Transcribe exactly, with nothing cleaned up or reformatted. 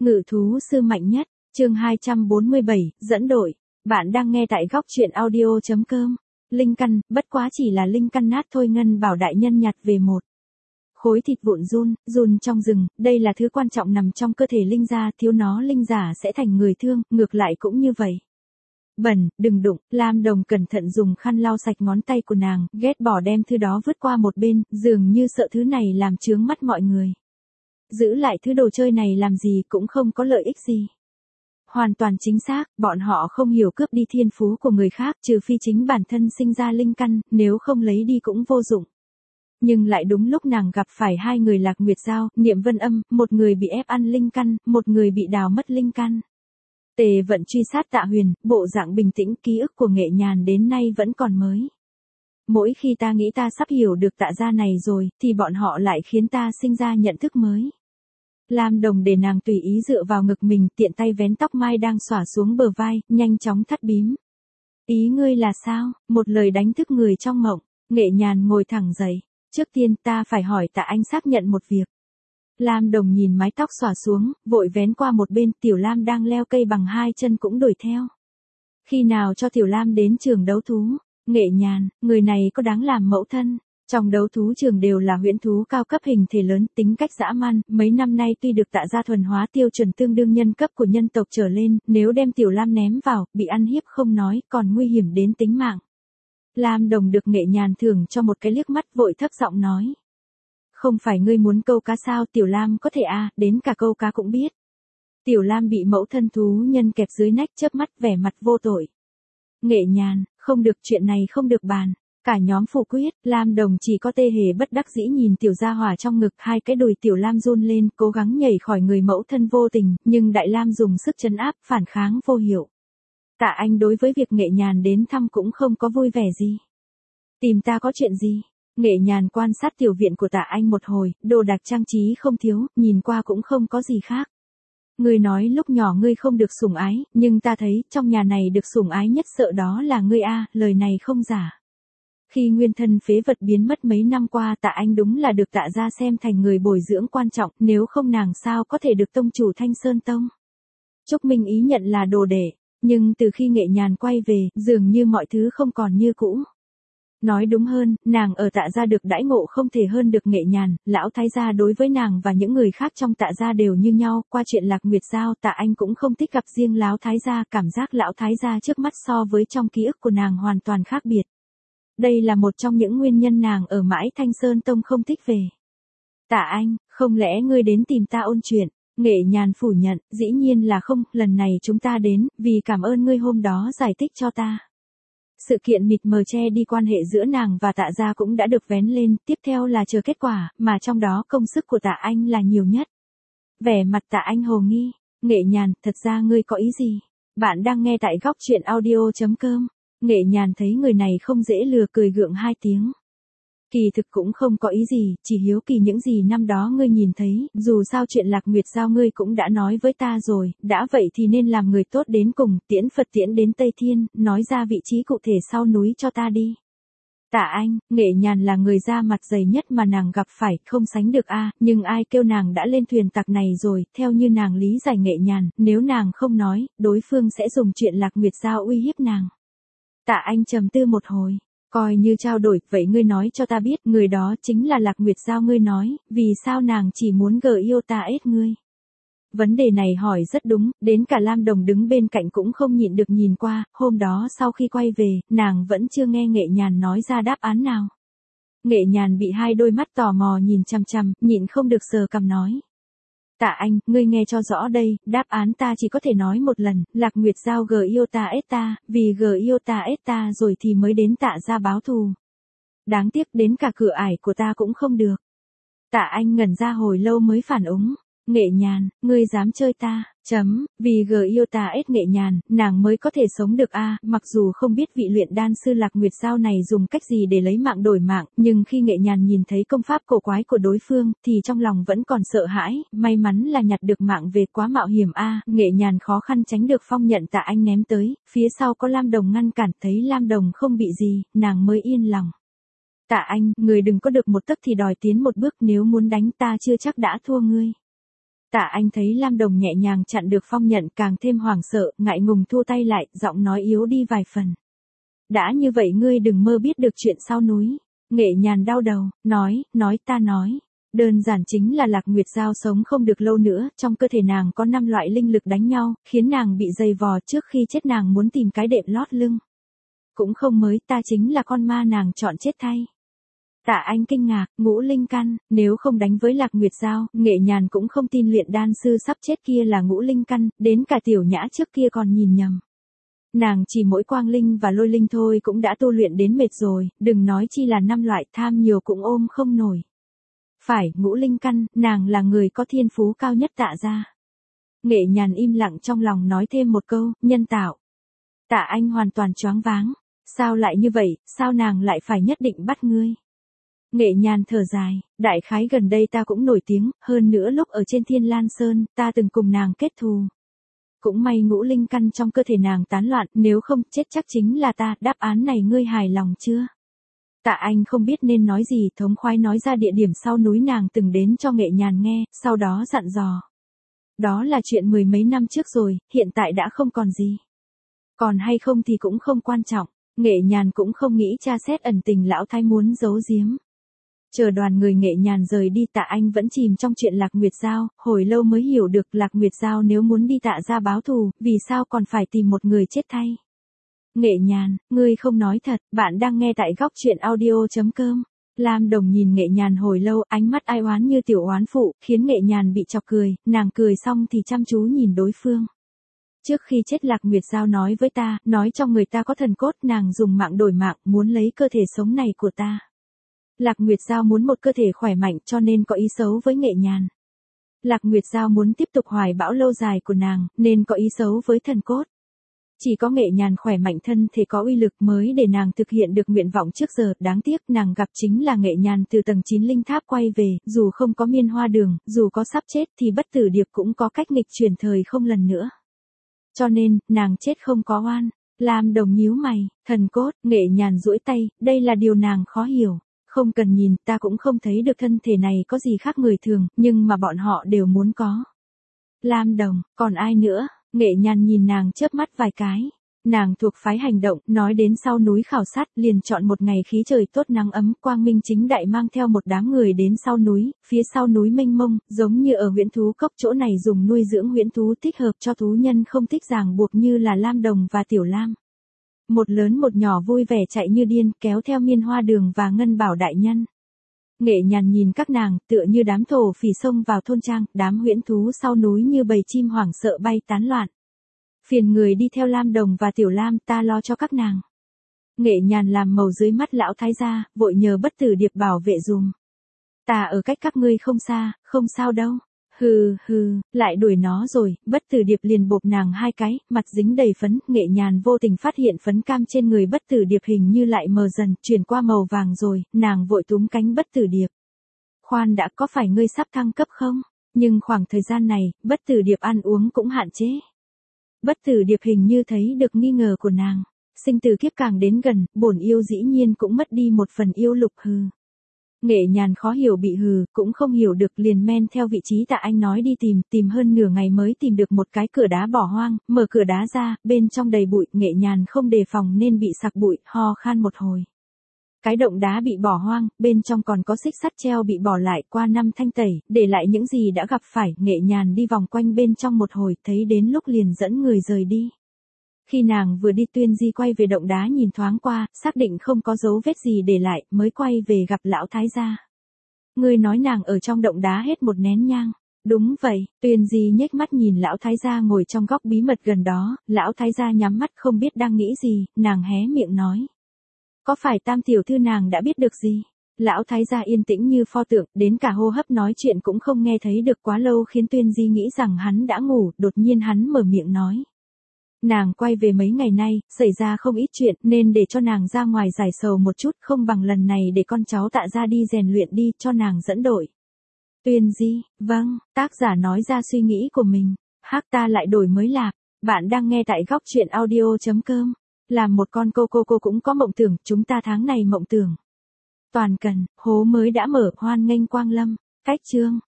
Ngự thú sư mạnh nhất, chương hai trăm bốn mươi bảy, dẫn đội. Bạn đang nghe tại góc truyện audio chấm com. Linh căn, bất quá chỉ là linh căn nát thôi. Ngân Bảo đại nhân nhặt về một khối thịt vụn run, run trong rừng, đây là thứ quan trọng nằm trong cơ thể linh gia, thiếu nó linh giả sẽ thành người thương, ngược lại cũng như vậy. Bẩn, đừng đụng. Lam Đồng cẩn thận dùng khăn lau sạch ngón tay của nàng, ghét bỏ đem thứ đó vứt qua một bên, dường như sợ thứ này làm chướng mắt mọi người. Giữ lại thứ đồ chơi này làm gì cũng không có lợi ích gì. Hoàn toàn chính xác, bọn họ không hiểu cướp đi thiên phú của người khác, trừ phi chính bản thân sinh ra linh căn, nếu không lấy đi cũng vô dụng. Nhưng lại đúng lúc nàng gặp phải hai người Lạc Nguyệt Giao, Niệm Vân Âm, một người bị ép ăn linh căn, một người bị đào mất linh căn. Tề Vận truy sát Tạ Huyền, bộ dạng bình tĩnh, ký ức của Nghệ Nhàn đến nay vẫn còn mới. Mỗi khi ta nghĩ ta sắp hiểu được Tạ gia này rồi, thì bọn họ lại khiến ta sinh ra nhận thức mới. Lam Đồng để nàng tùy ý dựa vào ngực mình, tiện tay vén tóc mai đang xõa xuống bờ vai, nhanh chóng thắt bím. Ý ngươi là sao? Một lời đánh thức người trong mộng. Nghệ Nhàn ngồi thẳng dậy. Trước tiên ta phải hỏi Tạ anh xác nhận một việc. Lam Đồng nhìn mái tóc xõa xuống, vội vén qua một bên. Tiểu Lam đang leo cây bằng hai chân cũng đuổi theo. Khi nào cho Tiểu Lam đến trường đấu thú? Nghệ Nhàn, người này có đáng làm mẫu thân? Trong đấu thú trường đều là huyễn thú cao cấp hình thể lớn, tính cách dã man, mấy năm nay tuy được Tạ gia thuần hóa tiêu chuẩn tương đương nhân cấp của nhân tộc trở lên, nếu đem Tiểu Lam ném vào, bị ăn hiếp không nói, còn nguy hiểm đến tính mạng. Lam Đồng được Nghệ Nhàn thưởng cho một cái liếc mắt, vội thấp giọng nói. Không phải ngươi muốn câu cá sao? Tiểu Lam có thể à, đến cả câu cá cũng biết. Tiểu Lam bị mẫu thân thú nhân kẹp dưới nách, chớp mắt vẻ mặt vô tội. Nghệ Nhàn, không được, chuyện này không được bàn. Cả nhóm phủ quyết, Lam Đồng chỉ có tê hề bất đắc dĩ nhìn Tiểu Gia Hỏa trong ngực, hai cái đùi Tiểu Lam run lên, cố gắng nhảy khỏi người mẫu thân vô tình, nhưng Đại Lam dùng sức trấn áp, phản kháng vô hiệu. Tạ anh đối với việc Nghệ Nhàn đến thăm cũng không có vui vẻ gì. Tìm ta có chuyện gì? Nghệ Nhàn quan sát tiểu viện của Tạ anh một hồi, đồ đạc trang trí không thiếu, nhìn qua cũng không có gì khác. Ngươi nói lúc nhỏ ngươi không được sủng ái, nhưng ta thấy trong nhà này được sủng ái nhất sợ đó là ngươi a, lời này không giả. Khi nguyên thân phế vật biến mất mấy năm qua, Tạ anh đúng là được Tạ gia xem thành người bồi dưỡng quan trọng, nếu không nàng sao có thể được tông chủ Thanh Sơn Tông. Trúc Minh ý nhận là đồ đệ, nhưng từ khi Nghệ Nhàn quay về, dường như mọi thứ không còn như cũ. Nói đúng hơn, nàng ở Tạ gia được đãi ngộ không thể hơn được Nghệ Nhàn, lão thái gia đối với nàng và những người khác trong Tạ gia đều như nhau, qua chuyện Lạc Nguyệt Giao, Tạ anh cũng không thích gặp riêng lão thái gia, cảm giác lão thái gia trước mắt so với trong ký ức của nàng hoàn toàn khác biệt. Đây là một trong những nguyên nhân nàng ở mãi Thanh Sơn Tông không thích về. Tạ anh, không lẽ ngươi đến tìm ta ôn chuyện? Nghệ Nhàn phủ nhận, dĩ nhiên là không, lần này chúng ta đến, vì cảm ơn ngươi hôm đó giải thích cho ta. Sự kiện mịt mờ che đi quan hệ giữa nàng và Tạ gia cũng đã được vén lên, tiếp theo là chờ kết quả, mà trong đó công sức của Tạ anh là nhiều nhất. Vẻ mặt Tạ anh hồ nghi. Nghệ Nhàn, thật ra ngươi có ý gì? Bạn đang nghe tại góc truyện audio chấm com. Nghệ Nhàn thấy người này không dễ lừa, cười gượng hai tiếng. Kỳ thực cũng không có ý gì, chỉ hiếu kỳ những gì năm đó ngươi nhìn thấy, dù sao chuyện Lạc Nguyệt Giao ngươi cũng đã nói với ta rồi, đã vậy thì nên làm người tốt đến cùng, tiễn Phật tiễn đến Tây Thiên, nói ra vị trí cụ thể sau núi cho ta đi. Tạ anh, Nghệ Nhàn là người da mặt dày nhất mà nàng gặp phải, không sánh được a, nhưng ai kêu nàng đã lên thuyền tặc này rồi, theo như nàng lý giải Nghệ Nhàn, nếu nàng không nói, đối phương sẽ dùng chuyện Lạc Nguyệt Giao uy hiếp nàng. Tạ anh trầm tư một hồi, coi như trao đổi, vậy ngươi nói cho ta biết, người đó chính là Lạc Nguyệt Giao ngươi nói, vì sao nàng chỉ muốn gờ yêu ta ết ngươi? Vấn đề này hỏi rất đúng, đến cả Lam Đồng đứng bên cạnh cũng không nhịn được nhìn qua, hôm đó sau khi quay về, nàng vẫn chưa nghe Nghệ Nhàn nói ra đáp án nào. Nghệ Nhàn bị hai đôi mắt tò mò nhìn chằm chằm, nhịn không được sờ cằm nói. Tạ anh, ngươi nghe cho rõ đây, đáp án ta chỉ có thể nói một lần, Lạc Nguyệt Giao gờ yêu ta ết ta, vì gờ yêu ta ết ta rồi thì mới đến Tạ gia báo thù. Đáng tiếc đến cả cửa ải của ta cũng không được. Tạ anh ngẩn ra hồi lâu mới phản ứng. Nghệ Nhàn, ngươi dám chơi ta, chấm, vì gờ yêu ta ết Nghệ Nhàn, nàng mới có thể sống được a, mặc dù không biết vị luyện đan sư Lạc Nguyệt Giao này dùng cách gì để lấy mạng đổi mạng, nhưng khi Nghệ Nhàn nhìn thấy công pháp cổ quái của đối phương, thì trong lòng vẫn còn sợ hãi, may mắn là nhặt được mạng về, quá mạo hiểm a. Nghệ Nhàn khó khăn tránh được phong nhận Tạ anh ném tới, phía sau có Lam Đồng ngăn cản, thấy Lam Đồng không bị gì, nàng mới yên lòng. Tạ anh, người đừng có được một tấc thì đòi tiến một bước, nếu muốn đánh ta chưa chắc đã thua ngươi. Tạ Anh thấy Lam Đồng nhẹ nhàng chặn được phong nhận càng thêm hoảng sợ, ngại ngùng thu tay lại, giọng nói yếu đi vài phần. Đã như vậy ngươi đừng mơ biết được chuyện sau núi. Nghệ Nhàn đau đầu, nói, nói ta nói. Đơn giản chính là Lạc Nguyệt Giao sống không được lâu nữa, trong cơ thể nàng có năm loại linh lực đánh nhau, khiến nàng bị dày vò trước khi chết nàng muốn tìm cái đệm lót lưng. Cũng không mới, ta chính là con ma nàng chọn chết thay. Tạ Anh kinh ngạc, ngũ linh căn, nếu không đánh với Lạc Nguyệt Giao, Nghệ Nhàn cũng không tin luyện đan sư sắp chết kia là ngũ linh căn, đến cả Tiểu Nhã trước kia còn nhìn nhầm. Nàng chỉ mỗi quang linh và lôi linh thôi cũng đã tu luyện đến mệt rồi, đừng nói chi là năm loại, tham nhiều cũng ôm không nổi. Phải, ngũ linh căn, nàng là người có thiên phú cao nhất Tạ gia. Nghệ Nhàn im lặng trong lòng nói thêm một câu, nhân tạo. Tạ Anh hoàn toàn choáng váng. Sao lại như vậy, sao nàng lại phải nhất định bắt ngươi? Nghệ Nhàn thở dài, đại khái gần đây ta cũng nổi tiếng, hơn nữa lúc ở trên Thiên Lan Sơn, ta từng cùng nàng kết thù. Cũng may ngũ linh căn trong cơ thể nàng tán loạn, nếu không chết chắc chính là ta, đáp án này ngươi hài lòng chưa? Tạ Anh không biết nên nói gì, thống khoái nói ra địa điểm sau núi nàng từng đến cho Nghệ Nhàn nghe, sau đó dặn dò. Đó là chuyện mười mấy năm trước rồi, hiện tại đã không còn gì. Còn hay không thì cũng không quan trọng, Nghệ Nhàn cũng không nghĩ tra xét ẩn tình lão thái muốn giấu giếm. Chờ đoàn người Nghệ Nhàn rời đi, Tạ Anh vẫn chìm trong chuyện Lạc Nguyệt Giao, hồi lâu mới hiểu được Lạc Nguyệt Giao nếu muốn đi Tạ gia báo thù, vì sao còn phải tìm một người chết thay. Nghệ Nhàn, ngươi không nói thật, bạn đang nghe tại góc truyện audio chấm com. Lam Đồng nhìn Nghệ Nhàn hồi lâu, ánh mắt ai oán như tiểu oán phụ, khiến Nghệ Nhàn bị chọc cười, nàng cười xong thì chăm chú nhìn đối phương. Trước khi chết Lạc Nguyệt Giao nói với ta, nói trong người ta có thần cốt, nàng dùng mạng đổi mạng, muốn lấy cơ thể sống này của ta. Lạc Nguyệt Giao muốn một cơ thể khỏe mạnh cho nên có ý xấu với Nghệ Nhàn. Lạc Nguyệt Giao muốn tiếp tục hoài bão lâu dài của nàng, nên có ý xấu với thần cốt. Chỉ có Nghệ Nhàn khỏe mạnh thân thể có uy lực mới để nàng thực hiện được nguyện vọng trước giờ, đáng tiếc nàng gặp chính là Nghệ Nhàn từ tầng chín linh tháp quay về, dù không có miên hoa đường, dù có sắp chết thì bất tử điệp cũng có cách nghịch chuyển thời không lần nữa. Cho nên, nàng chết không có oan. Lam Đồng nhíu mày, thần cốt, Nghệ Nhàn duỗi tay, đây là điều nàng khó hiểu. Không cần nhìn, ta cũng không thấy được thân thể này có gì khác người thường, nhưng mà bọn họ đều muốn có. Lam Đồng, còn ai nữa? Nghệ Nhàn nhìn nàng chớp mắt vài cái. Nàng thuộc phái hành động, nói đến sau núi khảo sát, liền chọn một ngày khí trời tốt nắng ấm, quang minh chính đại mang theo một đám người đến sau núi, phía sau núi mênh mông, giống như ở huyễn thú cốc, chỗ này dùng nuôi dưỡng huyễn thú thích hợp cho thú nhân không thích ràng buộc như là Lam Đồng và Tiểu Lam. Một lớn một nhỏ vui vẻ chạy như điên, kéo theo miên hoa đường và ngân bảo đại nhân. Nghệ Nhàn nhìn các nàng, tựa như đám thổ phỉ xông vào thôn trang, đám huyễn thú sau núi như bầy chim hoảng sợ bay tán loạn. Phiền người đi theo Lam Đồng và Tiểu Lam, ta lo cho các nàng. Nghệ Nhàn làm màu dưới mắt lão thái gia, vội nhờ bất tử điệp bảo vệ dùm. Ta ở cách các ngươi không xa, không sao đâu. Hừ hừ, lại đuổi nó rồi, bất tử điệp liền bộp nàng hai cái, mặt dính đầy phấn, Nghệ Nhàn vô tình phát hiện phấn cam trên người bất tử điệp hình như lại mờ dần, chuyển qua màu vàng rồi, nàng vội túm cánh bất tử điệp. Khoan đã, có phải ngươi sắp thăng cấp không? Nhưng khoảng thời gian này, bất tử điệp ăn uống cũng hạn chế. Bất tử điệp hình như thấy được nghi ngờ của nàng. Sinh tử kiếp càng đến gần, bổn yêu dĩ nhiên cũng mất đi một phần yêu lục hừ. Nghệ Nhàn khó hiểu bị hừ, cũng không hiểu được liền men theo vị trí Tạ Anh nói đi tìm, tìm hơn nửa ngày mới tìm được một cái cửa đá bỏ hoang, mở cửa đá ra, bên trong đầy bụi, Nghệ Nhàn không đề phòng nên bị sặc bụi, ho khan một hồi. Cái động đá bị bỏ hoang, bên trong còn có xích sắt treo bị bỏ lại qua năm thanh tẩy, để lại những gì đã gặp phải, Nghệ Nhàn đi vòng quanh bên trong một hồi, thấy đến lúc liền dẫn người rời đi. Khi nàng vừa đi Tuyên Di quay về động đá nhìn thoáng qua, xác định không có dấu vết gì để lại, mới quay về gặp lão thái gia. Ngươi nói nàng ở trong động đá hết một nén nhang. Đúng vậy, Tuyên Di nhếch mắt nhìn lão thái gia ngồi trong góc bí mật gần đó, lão thái gia nhắm mắt không biết đang nghĩ gì, nàng hé miệng nói. Có phải Tam tiểu thư nàng đã biết được gì? Lão thái gia yên tĩnh như pho tượng, đến cả hô hấp nói chuyện cũng không nghe thấy được quá lâu khiến Tuyên Di nghĩ rằng hắn đã ngủ, đột nhiên hắn mở miệng nói. Nàng quay về mấy ngày nay, xảy ra không ít chuyện nên để cho nàng ra ngoài giải sầu một chút, không bằng lần này để con cháu Tạ ra đi rèn luyện đi, cho nàng dẫn đội. Tuyên Di, vâng, tác giả nói ra suy nghĩ của mình, hắc ta lại đổi mới lạc, bạn đang nghe tại góc truyện audio chấm com. Làm một con cô cô cô cũng có mộng tưởng, chúng ta tháng này mộng tưởng. Toàn cần, hố mới đã mở, hoan nghênh quang lâm, cách chương.